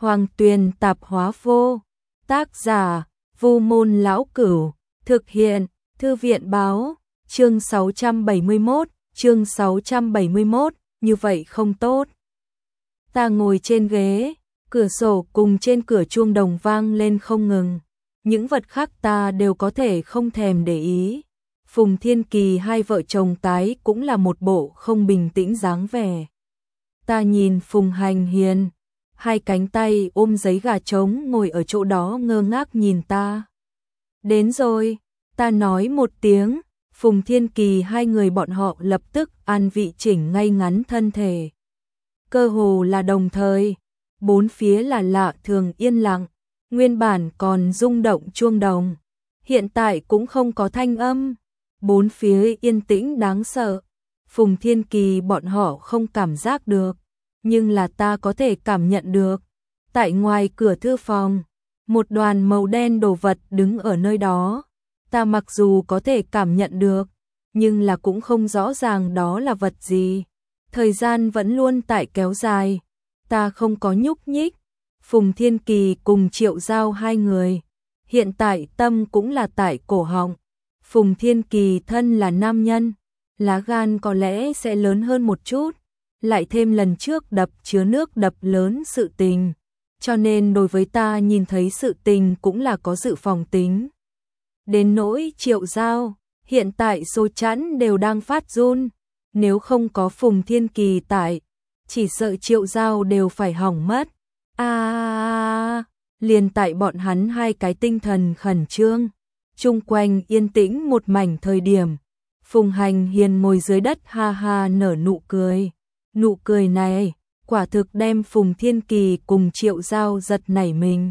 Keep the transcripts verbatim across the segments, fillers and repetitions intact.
Hoàng Tuyền Tạp Hóa Vô. Tác giả Vu Môn Lão Cửu. Thực hiện Thư viện Báo. Chương sáu trăm bảy mươi mốt, chương sáu trăm bảy mươi mốt, như vậy không tốt. Ta ngồi trên ghế, cửa sổ cùng trên cửa chuông đồng vang lên không ngừng. Những vật khác ta đều có thể không thèm để ý. Phùng Thiên Kỳ hai vợ chồng tái cũng là một bộ không bình tĩnh dáng vẻ. Ta nhìn Phùng Hành Hiền, hai cánh tay ôm giấy gà trống ngồi ở chỗ đó ngơ ngác nhìn ta. Đến rồi, ta nói một tiếng, Phùng Thiên Kỳ hai người bọn họ lập tức an vị chỉnh ngay ngắn thân thể. Cơ hồ là đồng thời, bốn phía là lạ thường yên lặng, nguyên bản còn rung động chuông đồng, hiện tại cũng không có thanh âm, bốn phía yên tĩnh đáng sợ. Phùng Thiên Kỳ bọn họ không cảm giác được, nhưng là ta có thể cảm nhận được. Tại ngoài cửa thư phòng, một đoàn màu đen đồ vật đứng ở nơi đó. Ta mặc dù có thể cảm nhận được, nhưng là cũng không rõ ràng đó là vật gì. Thời gian vẫn luôn tại kéo dài, ta không có nhúc nhích. Phùng Thiên Kỳ cùng Triệu Giao hai người, hiện tại tâm cũng là tại cổ họng. Phùng Thiên Kỳ thân là nam nhân, lá gan có lẽ sẽ lớn hơn một chút, lại thêm lần trước đập chứa nước đập lớn sự tình, cho nên đối với ta nhìn thấy sự tình cũng là có dự phòng tính. Đến nỗi Triệu Giao, hiện tại số chẵn đều đang phát run, nếu không có Phùng Thiên Kỳ tại, chỉ sợ Triệu Giao đều phải hỏng mất. A à, liền tại bọn hắn hai cái tinh thần khẩn trương, chung quanh yên tĩnh một mảnh thời điểm, Phùng Hành Hiền ngồi dưới đất ha ha nở nụ cười. Nụ cười này, quả thực đem Phùng Thiên Kỳ cùng Triệu Giao giật nảy mình.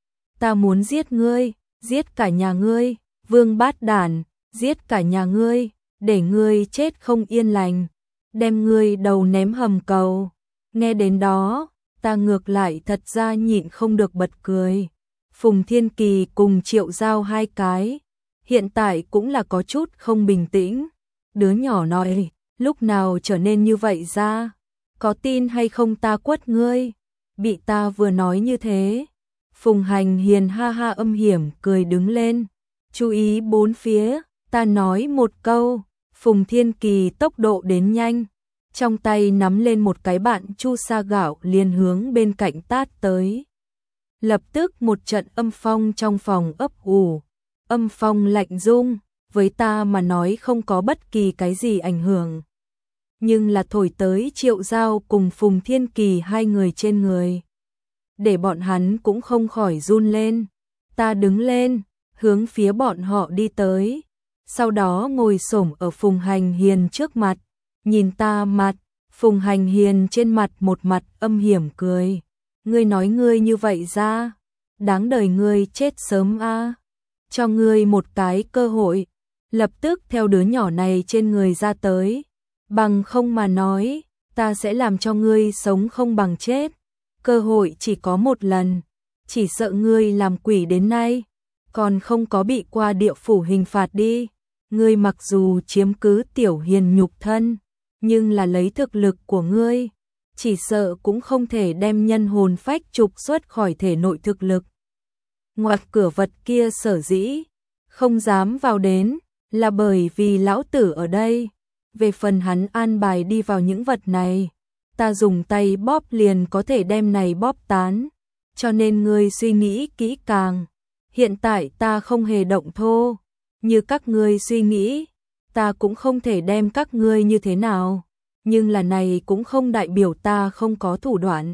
Ta muốn giết ngươi, giết cả nhà ngươi, Vương Bát Đản, giết cả nhà ngươi, để ngươi chết không yên lành, đem ngươi đầu ném hầm cầu. Nghe đến đó, ta ngược lại thật ra nhịn không được bật cười. Phùng Thiên Kỳ cùng Triệu Giao hai cái, hiện tại cũng là có chút không bình tĩnh. Đứa nhỏ nói, lúc nào trở nên như vậy ra? Có tin hay không ta quất ngươi? Bị ta vừa nói như thế. Phùng Hành Hiền ha ha âm hiểm cười đứng lên. Chú ý bốn phía, ta nói một câu. Phùng Thiên Kỳ tốc độ đến nhanh, trong tay nắm lên một cái bạn chu sa gạo liền hướng bên cạnh tát tới. Lập tức một trận âm phong trong phòng ấp ủ, âm phong lạnh rung, với ta mà nói không có bất kỳ cái gì ảnh hưởng. Nhưng là thổi tới Triệu Giao cùng Phùng Thiên Kỳ hai người trên người, để bọn hắn cũng không khỏi run lên. Ta đứng lên, hướng phía bọn họ đi tới, sau đó ngồi xổm ở Phùng Hành Hiền trước mặt, nhìn ta mặt. Phùng Hành Hiền trên mặt một mặt âm hiểm cười. Ngươi nói ngươi như vậy ra, đáng đời ngươi chết sớm a. Cho ngươi một cái cơ hội, lập tức theo đứa nhỏ này trên người ra tới, bằng không mà nói, ta sẽ làm cho ngươi sống không bằng chết. Cơ hội chỉ có một lần, chỉ sợ ngươi làm quỷ đến nay, còn không có bị qua địa phủ hình phạt đi. Ngươi mặc dù chiếm cứ Tiểu Hiền nhục thân, nhưng là lấy thực lực của ngươi, chỉ sợ cũng không thể đem nhân hồn phách trục xuất khỏi thể nội thực lực. Ngoặt cửa vật kia sở dĩ không dám vào đến, là bởi vì lão tử ở đây. Về phần hắn an bài đi vào những vật này, ta dùng tay bóp liền có thể đem này bóp tán, cho nên ngươi suy nghĩ kỹ càng. Hiện tại ta không hề động thô, như các ngươi suy nghĩ, ta cũng không thể đem các ngươi như thế nào, nhưng là này cũng không đại biểu ta không có thủ đoạn.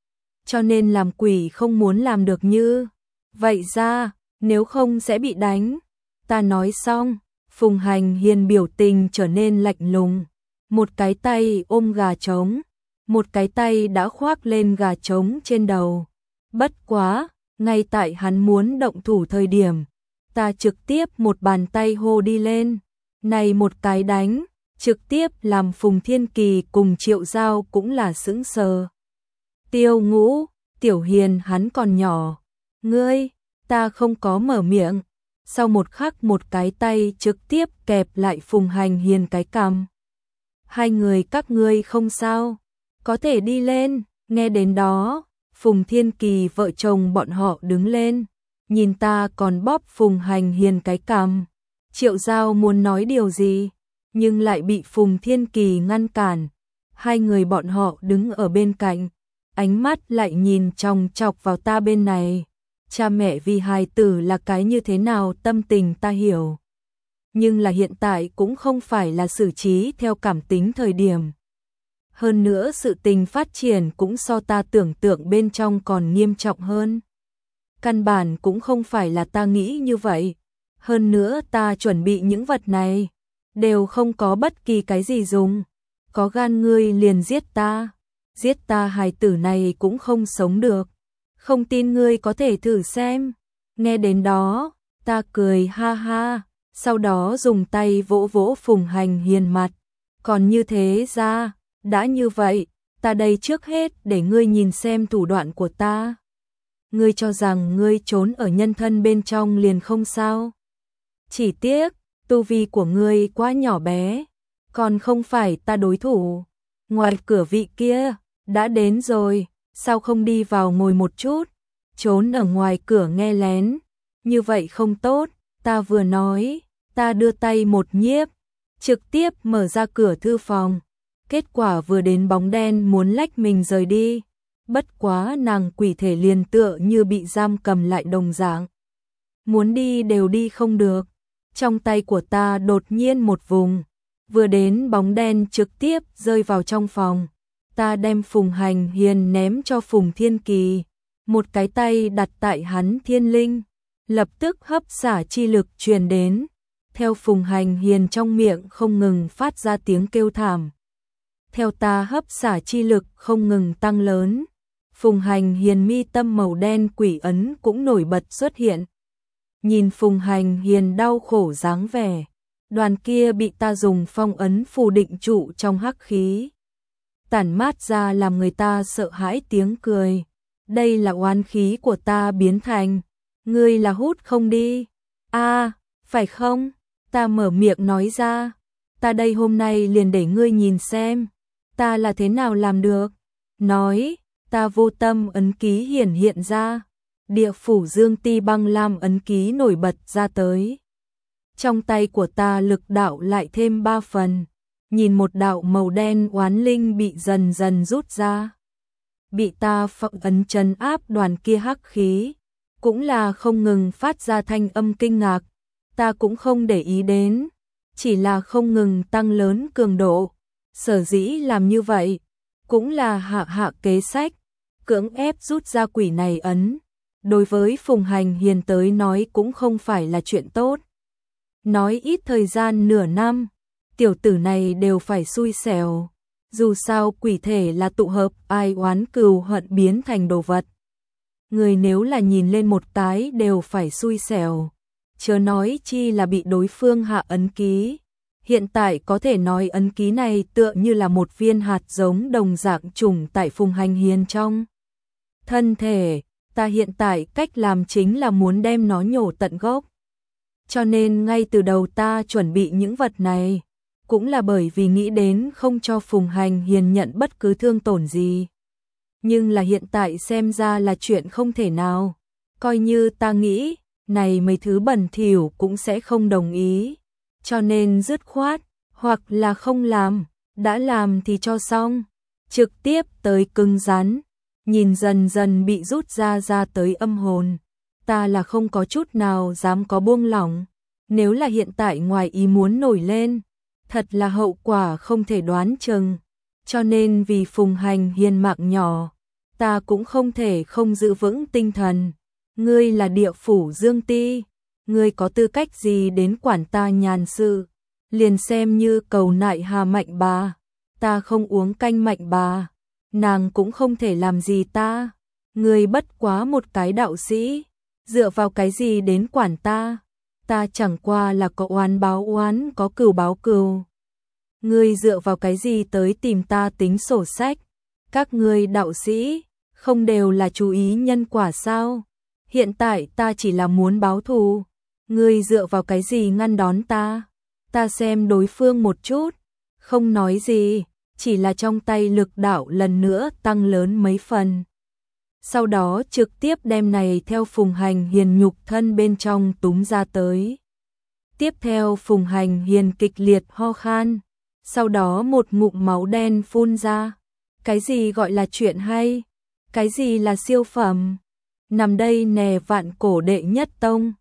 Cho nên làm quỷ không muốn làm được như vậy ra, nếu không sẽ bị đánh. Ta nói xong, Phùng Hành Hiền biểu tình trở nên lạnh lùng, một cái tay ôm gà trống, một cái tay đã khoác lên gà trống trên đầu. Bất quá, ngay tại hắn muốn động thủ thời điểm, ta trực tiếp một bàn tay hô đi lên, này một cái đánh, trực tiếp làm Phùng Thiên Kỳ cùng Triệu Giao cũng là sững sờ. Tiêu Ngũ, Tiểu Hiền hắn còn nhỏ, ngươi, ta không có mở miệng, sau một khắc một cái tay trực tiếp kẹp lại Phùng Hành Hiền cái cằm. Hai người các ngươi không sao, có thể đi lên. Nghe đến đó, Phùng Thiên Kỳ vợ chồng bọn họ đứng lên, nhìn ta còn bóp Phùng Hành Hiền cái cằm. Triệu Giao muốn nói điều gì, nhưng lại bị Phùng Thiên Kỳ ngăn cản. Hai người bọn họ đứng ở bên cạnh, ánh mắt lại nhìn chòng chọc vào ta bên này. Cha mẹ vì hài tử là cái như thế nào tâm tình ta hiểu. Nhưng là hiện tại cũng không phải là xử trí theo cảm tính thời điểm. Hơn nữa sự tình phát triển cũng so ta tưởng tượng bên trong còn nghiêm trọng hơn. Căn bản cũng không phải là ta nghĩ như vậy. Hơn nữa ta chuẩn bị những vật này, đều không có bất kỳ cái gì dùng. Có gan ngươi liền giết ta, giết ta hài tử này cũng không sống được. Không tin ngươi có thể thử xem. Nghe đến đó, ta cười ha ha, sau đó dùng tay vỗ vỗ Phùng Hành Hiền mặt. Còn như thế ra, đã như vậy, ta đây trước hết để ngươi nhìn xem thủ đoạn của ta. Ngươi cho rằng ngươi trốn ở nhân thân bên trong liền không sao. Chỉ tiếc, tu vi của ngươi quá nhỏ bé, còn không phải ta đối thủ. Ngoài cửa vị kia, đã đến rồi, sao không đi vào ngồi một chút, trốn ở ngoài cửa nghe lén, như vậy không tốt. Ta vừa nói, ta đưa tay một nhiếp, trực tiếp mở ra cửa thư phòng. Kết quả vừa đến bóng đen muốn lách mình rời đi, bất quá nàng quỷ thể liền tựa như bị giam cầm lại đồng dạng. Muốn đi đều đi không được. Trong tay của ta đột nhiên một vùng, vừa đến bóng đen trực tiếp rơi vào trong phòng. Ta đem Phùng Hành Hiền ném cho Phùng Thiên Kỳ, một cái tay đặt tại hắn thiên linh, lập tức hấp xả chi lực truyền đến. Theo Phùng Hành Hiền trong miệng không ngừng phát ra tiếng kêu thảm. Theo ta hấp xả chi lực không ngừng tăng lớn, Phùng Hành Hiền mi tâm màu đen quỷ ấn cũng nổi bật xuất hiện. Nhìn Phùng Hành Hiền đau khổ dáng vẻ, đoàn kia bị ta dùng phong ấn phù định trụ trong hắc khí, tản mát ra làm người ta sợ hãi tiếng cười. Đây là oán khí của ta biến thành. Ngươi là hút không đi? A, à, phải không? Ta mở miệng nói ra. Ta đây hôm nay liền để ngươi nhìn xem, ta là thế nào làm được. Nói, ta vô tâm ấn ký hiển hiện ra. Địa phủ Dương Ti Băng Lam ấn ký nổi bật ra tới. Trong tay của ta lực đạo lại thêm ba phần. Nhìn một đạo màu đen oán linh bị dần dần rút ra. Bị ta phong ấn trấn áp đoàn kia hắc khí. Cũng là không ngừng phát ra thanh âm kinh ngạc. Ta cũng không để ý đến. Chỉ là không ngừng tăng lớn cường độ. Sở dĩ làm như vậy. Cũng là hạ hạ kế sách. Cưỡng ép rút ra quỷ này ấn. Đối với Phùng Hành Hiền tới nói cũng không phải là chuyện tốt. Nói ít thời gian nửa năm, tiểu tử này đều phải xui xẻo. Dù sao quỷ thể là tụ hợp ai oán cừu hận biến thành đồ vật. Người nếu là nhìn lên một cái đều phải xui xẻo. Chớ nói chi là bị đối phương hạ ấn ký. Hiện tại có thể nói ấn ký này tựa như là một viên hạt giống đồng dạng trùng tại Phùng Hành Hiền trong thân thể. Ta hiện tại cách làm chính là muốn đem nó nhổ tận gốc. Cho nên ngay từ đầu ta chuẩn bị những vật này, cũng là bởi vì nghĩ đến không cho Phùng Hành Hiền nhận bất cứ thương tổn gì. Nhưng là hiện tại xem ra là chuyện không thể nào. Coi như ta nghĩ, này mấy thứ bẩn thỉu cũng sẽ không đồng ý. Cho nên dứt khoát, hoặc là không làm, đã làm thì cho xong. Trực tiếp tới cứng rắn. Nhìn dần dần bị rút ra ra tới âm hồn, ta là không có chút nào dám có buông lỏng. Nếu là hiện tại ngoài ý muốn nổi lên, thật là hậu quả không thể đoán chừng. Cho nên vì Phùng Hành Hiền mạng nhỏ, ta cũng không thể không giữ vững tinh thần. Ngươi là địa phủ Dương Ti, ngươi có tư cách gì đến quản ta nhàn sự? Liền xem như cầu nại Hà Mạnh Bà, ta không uống canh Mạnh Bà. Nàng cũng không thể làm gì ta. Ngươi bất quá một cái đạo sĩ, dựa vào cái gì đến quản ta? Ta chẳng qua là có oán báo oán, có cừu báo cừu. Ngươi dựa vào cái gì tới tìm ta tính sổ sách? Các ngươi đạo sĩ không đều là chú ý nhân quả sao? Hiện tại ta chỉ là muốn báo thù. Ngươi dựa vào cái gì ngăn đón ta? Ta xem đối phương một chút, không nói gì. Chỉ là trong tay lực đạo lần nữa tăng lớn mấy phần. sau đó trực tiếp đem này theo Phùng Hành Hiền nhục thân bên trong túm ra tới. Tiếp theo Phùng Hành Hiền kịch liệt ho khan, sau đó một ngụm máu đen phun ra. Cái gì gọi là chuyện hay? Cái gì là siêu phẩm? Nằm đây nè vạn cổ đệ nhất tông.